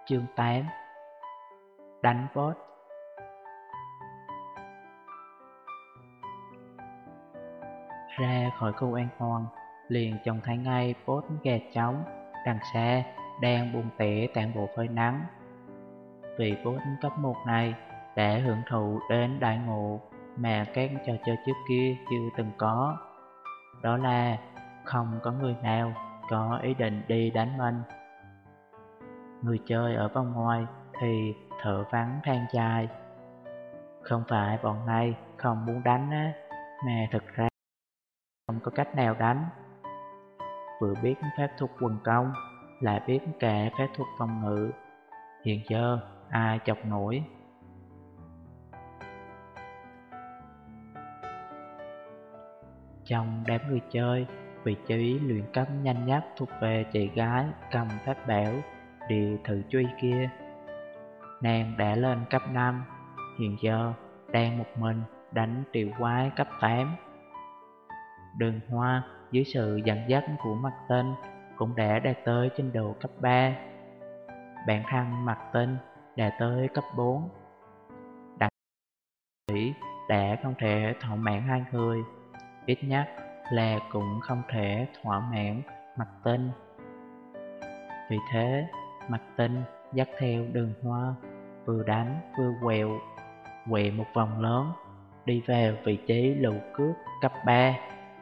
Chương 8. Đánh boss. Ra khỏi khu an toàn, liền trông thấy ngay boss gà trống đằng xa đang buông tỉa tản bộ phơi nắng. Vị boss cấp 1 này đã hưởng thụ đến đại ngộ mà các trò chơi trước kia chưa từng có. Đó là không có người nào có ý định đi đánh mình. Người chơi ở vòng ngoài thì thở vắng than dài. Không phải bọn này không muốn đánh á, mà thực ra không có cách nào đánh. Vừa biết phép thuật quần công, lại biết cả phép thuật phòng ngự. Hiện giờ ai chọc nổi. Trong đám người chơi, vị trí luyện cấp nhanh nhất thuộc về chị gái cầm pháp bảo địa thử truy kia. Nàng đã lên cấp 5, hiện giờ đang một mình đánh tiểu quái cấp 8. Đường Hoa dưới sự dẫn dắt của Mặt Tinh cũng đã đạt tới trình độ cấp 3. Bản thân Mặt Tinh đã tới cấp 4. Đặng Thủy đã không thể thỏa mãn hai người, ít nhất là cũng không thể thỏa mãn Mặt Tinh. Vì thế, Mặt Tinh dắt theo Đường Hoa, vừa đánh vừa quẹo một vòng lớn, đi vào vị trí lũ cướp cấp 3.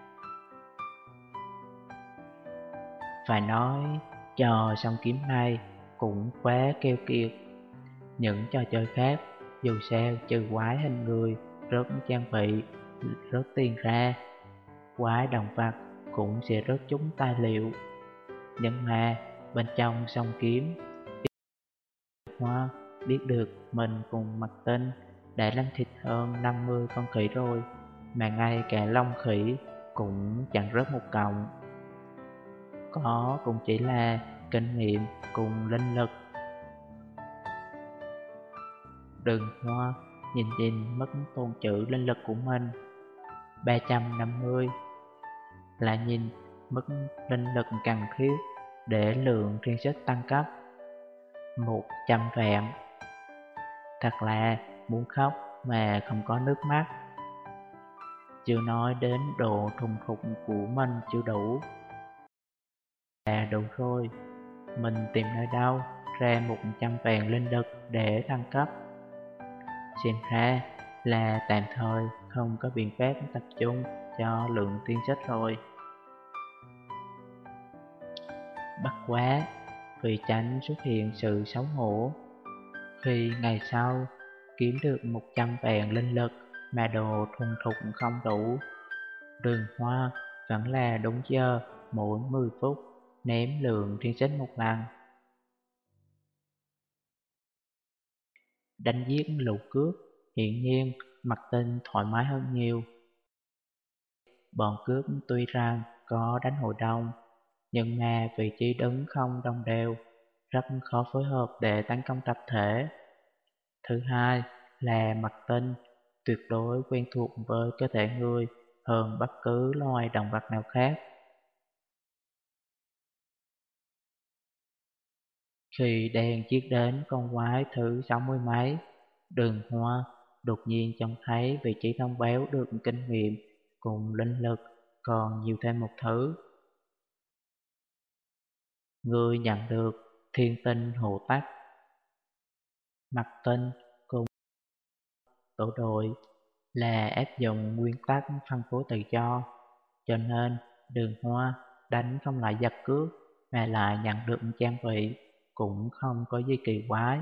Phải nói, trò song kiếm này cũng quá keo kiệt. Những trò chơi khác, dù sao trừ quái hình người, rớt trang bị, rớt tiền ra, quái động vật cũng sẽ rớt chúng tài liệu. Nhưng mà bên trong song kiếm, Hoa biết được mình cùng Mặt Tinh đã làm thịt hơn 50 con khỉ rồi, mà ngay cả lông khỉ cũng chẳng rớt một cọng. Có cũng chỉ là kinh nghiệm cùng linh lực. Đường Hoa nhìn mất tồn trữ linh lực của mình 350, lại nhìn mức linh lực cần thiết để lượng thiên sách tăng cấp 100 vạn. Thật là muốn khóc mà không có nước mắt. Chưa nói đến độ thùng thục của mình chưa đủ. Đủ rồi, mình tìm nơi đâu ra 100 vạn linh lực để thăng cấp. Xem ra là tạm thời không có biện pháp tập trung cho lượng tiên sách rồi. Bất quá, vì tránh xuất hiện sự xấu hổ, khi ngày sau kiếm được 100 vạn linh lực mà đồ thuần thục không đủ, Đường Hoa vẫn là đúng giờ mỗi 10 phút ném lượng thiên sách một lần. Đánh giết lũ cướp, hiển nhiên Mặt Tinh thoải mái hơn nhiều. Bọn cướp tuy rằng có đánh hội đông, nhưng mà vị trí đứng không đồng đều, rất khó phối hợp để tấn công tập thể. Thứ hai là Mặt Tinh tuyệt đối quen thuộc với cơ thể người hơn bất cứ loài động vật nào khác. Khi đang giết đến con quái thứ 60 mấy, Đường Hoa đột nhiên trông thấy vị trí thông báo được kinh nghiệm cùng linh lực còn nhiều thêm một thứ. Người nhận được thiên tinh hộ tắc. Mặt Tinh cùng tổ đội là áp dụng nguyên tắc phân phối tự do, cho nên Đường Hoa đánh không lại giặc cướp mà lại nhận được trang bị cũng không có gì kỳ quái.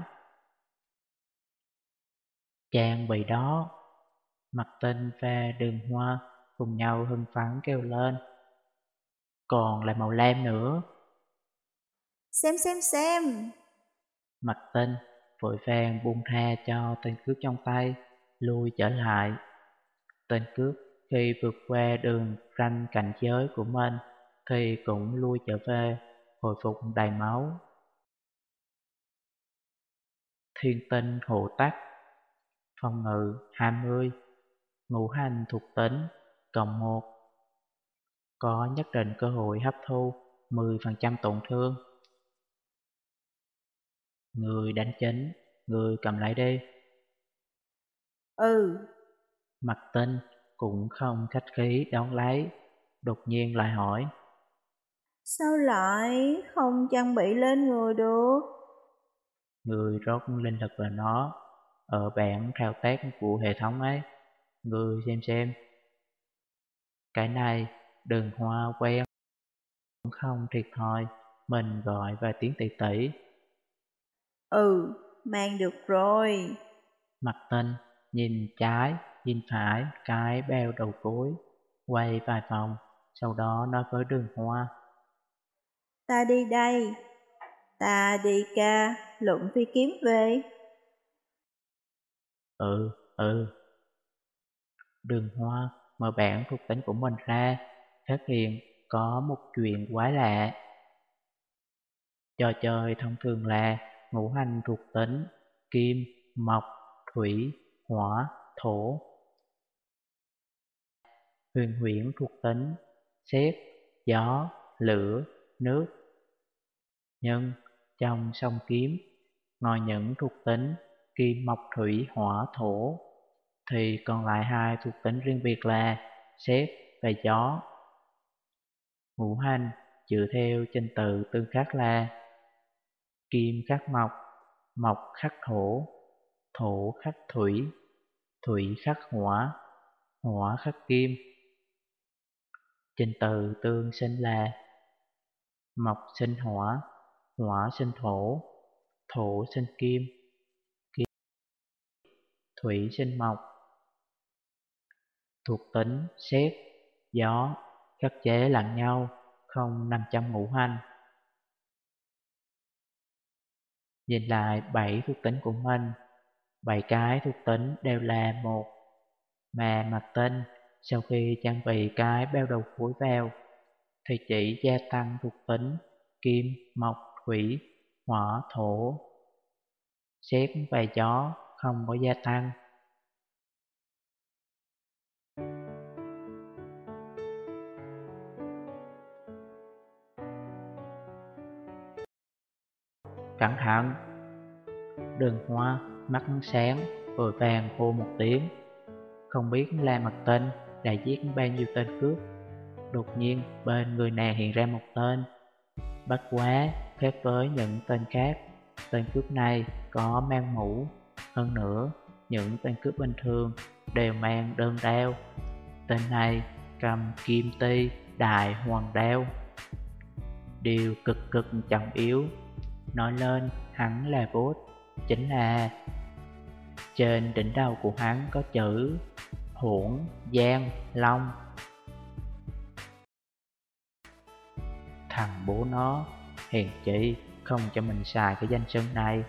Trang bị đó, Mặt Tinh và Đường Hoa cùng nhau hưng phấn kêu lên. Còn là màu lam nữa. Xem. Mặt Tinh vội vàng buông tha cho tên cướp trong tay, lui trở lại. Tên cướp khi vượt qua đường ranh cảnh giới của mình thì cũng lui trở về, hồi phục đầy máu. Thiên tinh hộ tắc. Phòng ngự 20, ngũ hành thuộc tính cộng 1, có nhất định cơ hội hấp thu 10% tổn thương. Người đánh chính, người cầm lấy đi. Ừ. Mặt Tinh cũng không khách khí đón lấy, đột nhiên lại hỏi. Sao lại không trang bị lên người được? Người rót linh lực vào nó, ở bảng thao tác của hệ thống ấy, người xem. Cái này Đường Hoa quen, cũng không thiệt thòi, mình gọi vài tiếng tỷ tỷ. Ừ, mang được rồi. Mặt Tinh nhìn trái, nhìn phải cái beo đầu cối, quay vài vòng, sau đó nói với Đường Hoa. Ta đi đây, ta đi ca, lượm phi kiếm về. Ừ. Đường Hoa mở bảng thuộc tính của mình ra, phát hiện có một chuyện quái lạ. Trò chơi thông thường là ngũ hành thuộc tính kim, mộc, thủy, hỏa, thổ. Huyền huyễn thuộc tính sét, gió, lửa, nước. Nhưng trong song kiếm, ngoài những thuộc tính kim, mộc, thủy, hỏa, thổ, thì còn lại hai thuộc tính riêng biệt là sét và gió. Ngũ hành dựa theo trình tự tương khắc là kim khắc mộc, mộc khắc thổ, thổ khắc thủy, thủy khắc hỏa, hỏa khắc kim. Trình tự tương sinh là mộc sinh hỏa, hỏa sinh thổ, thổ sinh kim, kim thủy sinh mộc. Thuộc tính sét, gió khắc chế lẫn nhau, không nằm trong ngũ hành. Nhìn lại 7 thuộc tính của mình, 7 cái thuộc tính đều là một, mà Mặt Tinh sau khi trang bị cái beo đầu cuối vào thì chỉ gia tăng thuộc tính kim, mộc, thủy, hỏa, thổ, sét và gió không có gia tăng. Cẩn thận! Đường Hoa mắt sáng vội vàng hô một tiếng, không biết là Mặt Tinh đã giết bao nhiêu tên cướp. Đột nhiên bên người nàng hiện ra một tên. Bất quá khác với những tên khác, tên cướp này có mang mũ. Hơn nữa, những tên cướp bình thường đều mang đơn đao. Tên này cầm kim ti đại hoàng đao. Điều cực trọng yếu nói lên hắn là boss chính là trên đỉnh đầu của hắn có chữ Hỗn Giang Long. Thằng bố nó, hèn chi không cho mình xài cái danh xưng này.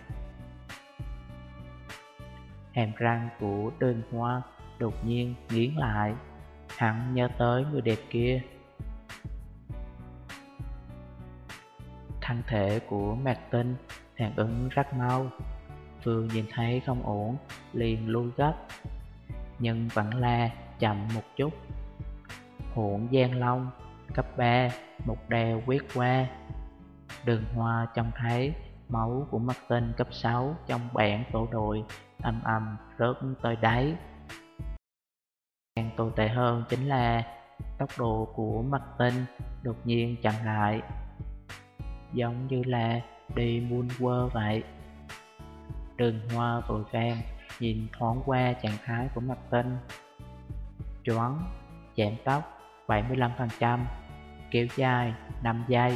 Hàm răng của Đường Hoa đột nhiên nghiến lại, hắn nhớ tới người đẹp kia. Thân thể của Mạc Tinh phản ứng rất mau, vừa nhìn thấy không ổn liền lui gấp, nhưng vẫn là chậm một chút. Hỗn Giang Long cấp 3, một đèo quét qua. Đường Hoa trông thấy máu của Mạc Tinh cấp 6 trong bảng tổ đội âm rớt tới đáy. Càng tồi tệ hơn chính là tốc độ của Mạc Tinh đột nhiên chậm lại, giống như là đi moonwalk vậy. Đường Hoa vội vàng nhìn thoáng qua trạng thái của Mạc Tinh. Choáng, giảm tốc 75%, kéo dài 5 giây.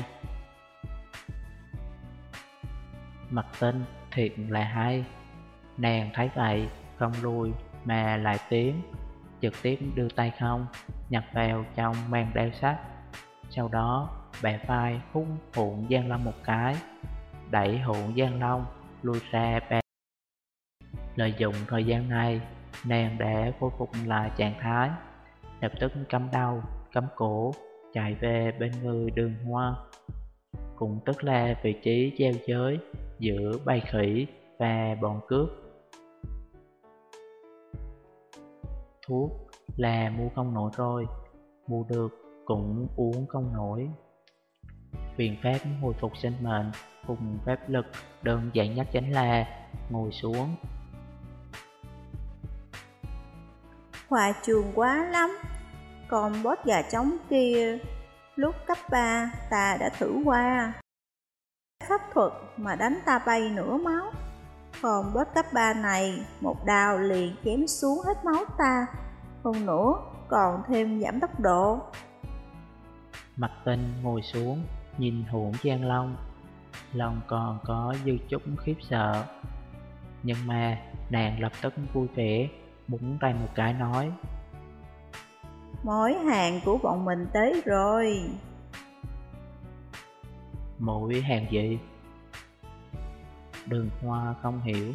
Mạc Tinh thiệt là hay. Nàng thấy vậy không lùi mà lại tiến, trực tiếp đưa tay không nhập vào trong màn đeo sắt. Sau đó bẻ vai hút Hỗn Giang Long một cái, đẩy Hỗn Giang Long lui ra ba. Lợi dụng thời gian này, nàng đã khôi phục lại trạng thái, lập tức cắm đầu, cắm cổ, chạy về bên người Đường Hoa, cũng tức là vị trí giao giới giữa bầy khỉ và bọn cướp. Thuốc là mua không nổi rồi, mua được cũng uống không nổi. Biện pháp hồi phục sinh mệnh cùng pháp lực đơn giản nhất chính là ngồi xuống. Hòa trường quá lắm. Còn boss gà trống kia, lúc cấp 3 ta đã thử qua. Pháp thuật mà đánh ta bay nửa máu. Còn boss cấp 3 này, một đao liền chém xuống hết máu ta. Hơn nữa, còn thêm giảm tốc độ. Mặt Tinh ngồi xuống, nhìn Hỗn Giang Long. Lòng còn có dư chút khiếp sợ. Nhưng mà nàng lập tức vui vẻ, búng tay một cái nói: Mối hàng của bọn mình tới rồi. Mỗi hàng gì? Đường Hoa không hiểu.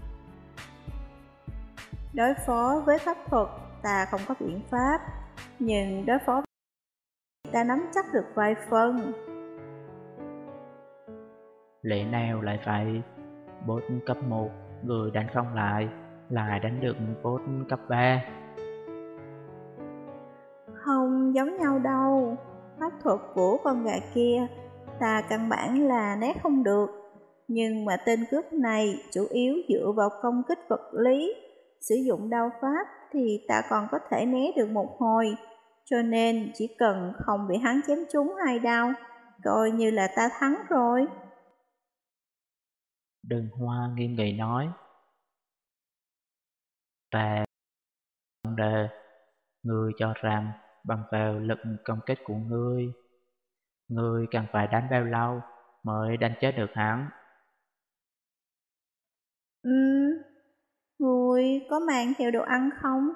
Đối phó với pháp thuật ta không có biện pháp, nhưng đối phó với ta nắm chắc được vài phần. Lẽ nào lại phải boss cấp 1 người đánh không lại đánh được boss cấp 3? Không giống nhau đâu. Pháp thuật của con gà kia ta căn bản là né không được. Nhưng mà tên cướp này chủ yếu dựa vào công kích vật lý. Sử dụng đao pháp thì ta còn có thể né được một hồi. Cho nên chỉ cần không bị hắn chém trúng 2 đao, coi như là ta thắng rồi. Đường Hoa nghiêm nghị nói: Ta vấn đề, ngươi cho rằng bằng vào lực công kích của ngươi cần phải đánh bao lâu mới đánh chết được hắn? Ừm, Người có mang theo đồ ăn không?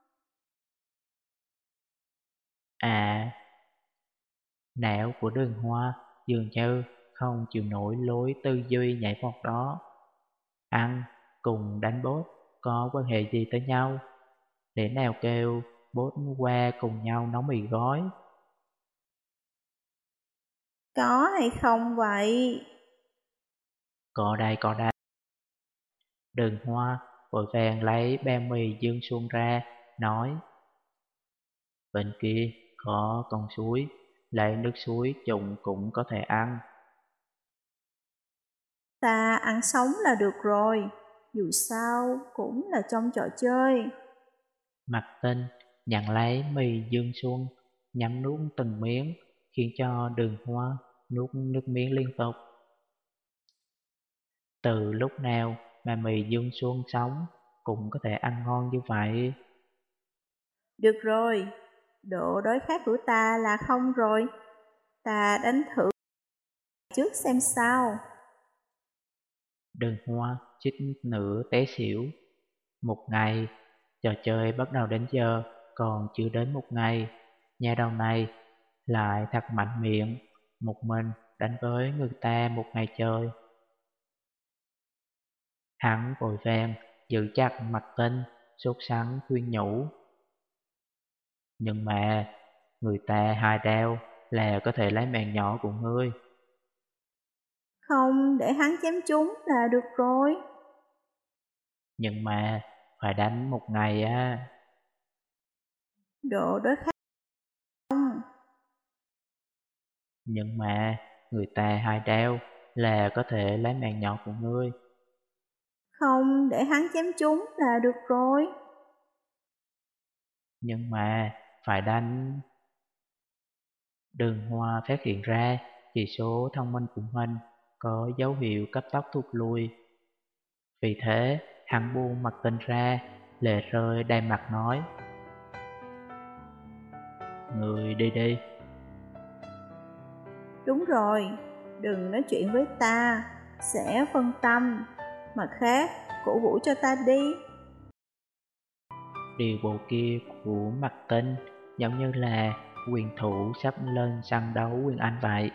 À, não của Đường Hoa dường như không chịu nổi lối tư duy nhảy vọt đó. Ăn cùng đánh boss có quan hệ gì tới nhau? Để nào kêu boss qua cùng nhau nấu mì gói? Có hay không vậy? Có đây, có đây. Đường Hoa vội vàng lấy bao mì dương xuông ra, nói: Bên kia có con suối, lấy nước suối trùng cũng có thể ăn. Ta ăn sống là được rồi, dù sao cũng là trong trò chơi. Mặt Tinh nhận lấy mì dương xuông, nhắm nuốt từng miếng, khiến cho Đường Hoa nuốt nước miếng liên tục. Từ lúc nào mà mì dương xuông sống cũng có thể ăn ngon như vậy? Được rồi, độ đói khát của ta là không rồi. Ta đánh thử trước xem sao. Đường Hoa chích nửa té xỉu. Một ngày, trò chơi bắt đầu đến giờ còn chưa đến một ngày, nhà đầu này lại thật mạnh miệng, một mình đánh với người ta một ngày chơi. Hắn vội vàng giữ chặt Mặt Tinh, sốt sắng khuyên nhủ: Nhưng mà người ta 2 đao là có thể lấy mạng nhỏ của ngươi. Không để hắn chém trúng là được rồi. Nhưng mà phải đánh một ngày á. Độ đói khát không. Nhưng mà người ta 2 đao là có thể lấy mạng nhỏ của ngươi. Không để hắn chém trúng là được rồi. Nhưng mà phải đánh. Đường Hoa phát hiện ra chỉ số thông minh của mình có dấu hiệu cấp tốc thụt lùi. Vì thế hắn buông Mặt Tinh ra, lệ rơi đầy mặt nói: Người đi đi. Đúng rồi, đừng nói chuyện với ta, sẽ phân tâm. Mặt khác, cổ vũ cho ta đi. Điều bộ kia của Mặt Tinh giống như là quyền thủ sắp lên sân đấu Quyền Anh vậy.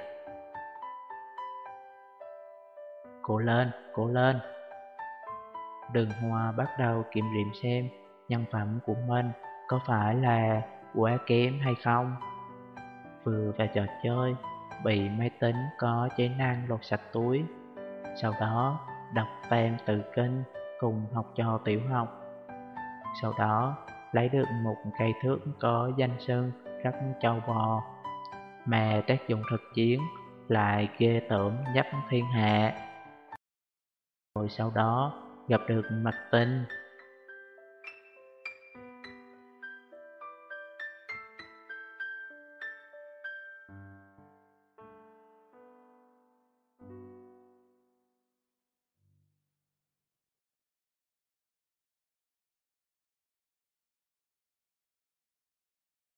Cố lên, cố lên. Đường Hoa bắt đầu kiểm điểm xem nhân phẩm của mình có phải là quá kém hay không. Vừa vào trò chơi, bị máy tính có chế năng lột sạch túi. Sau đó đọc tem tự kinh cùng học trò tiểu học. Sau đó lấy được một cây thước có danh xưng rất trâu bò, mà tác dụng thực chiến lại ghê tởm nhất thiên hạ. Rồi sau đó gặp được Mạch Tinh,